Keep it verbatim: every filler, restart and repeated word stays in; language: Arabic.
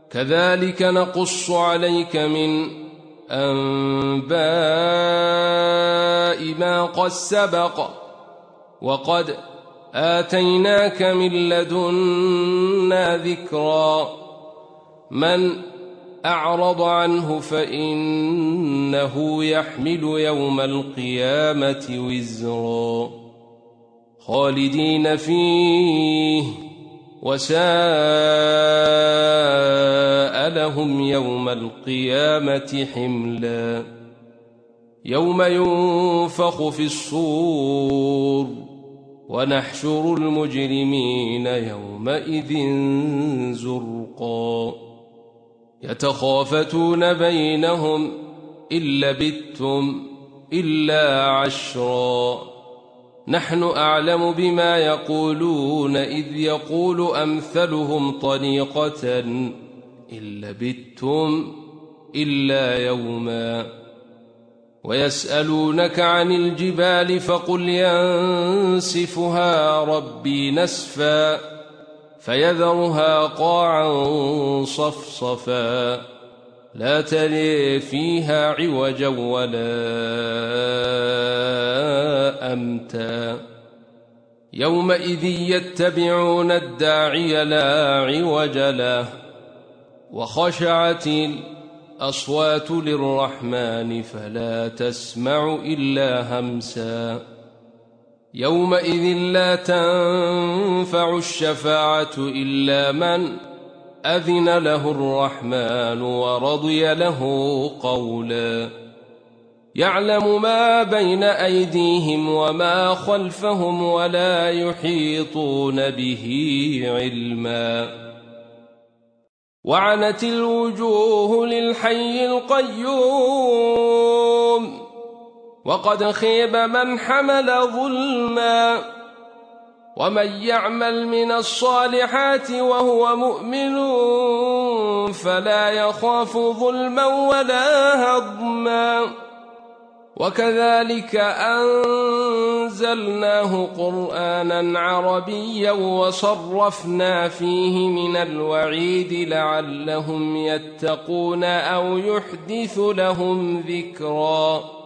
كذلك نقص عليك من أنباء ما قد سبق وقد آتيناك من لدنا ذكرا من أعرض عنه فإنه يحمل يوم القيامة وزرا خالدين فيه وساء لهم يوم القيامة حملا يوم ينفخ في الصور ونحشر المجرمين يومئذ زرقا يتخافتون بينهم إن لبثتم إلا عشرا نحن أعلم بما يقولون إذ يقول أمثلهم طريقة إن لبثتم إلا يوما ويسألونك عن الجبال فقل ينسفها ربي نسفا فيذرها قاعا صفصفا لا ترى فيها عوجا ولا أمتا يومئذ يتبعون الداعي لا عوج له وخشعت الأصوات للرحمن فلا تسمع إلا همسا يومئذ لا تنفع الشفاعة إلا من أذن له الرحمن ورضي له قولا يعلم ما بين أيديهم وما خلفهم ولا يحيطون به علما وعنت الوجوه للحي القيوم وقد خيب من حمل ظلما ومن يعمل من الصالحات وهو مؤمن فلا يخاف ظلما ولا هضما وكذلك أنزلناه قرآنا عربيا وصرفنا فيه من الوعيد لعلهم يتقون أو يحدث لهم ذكرا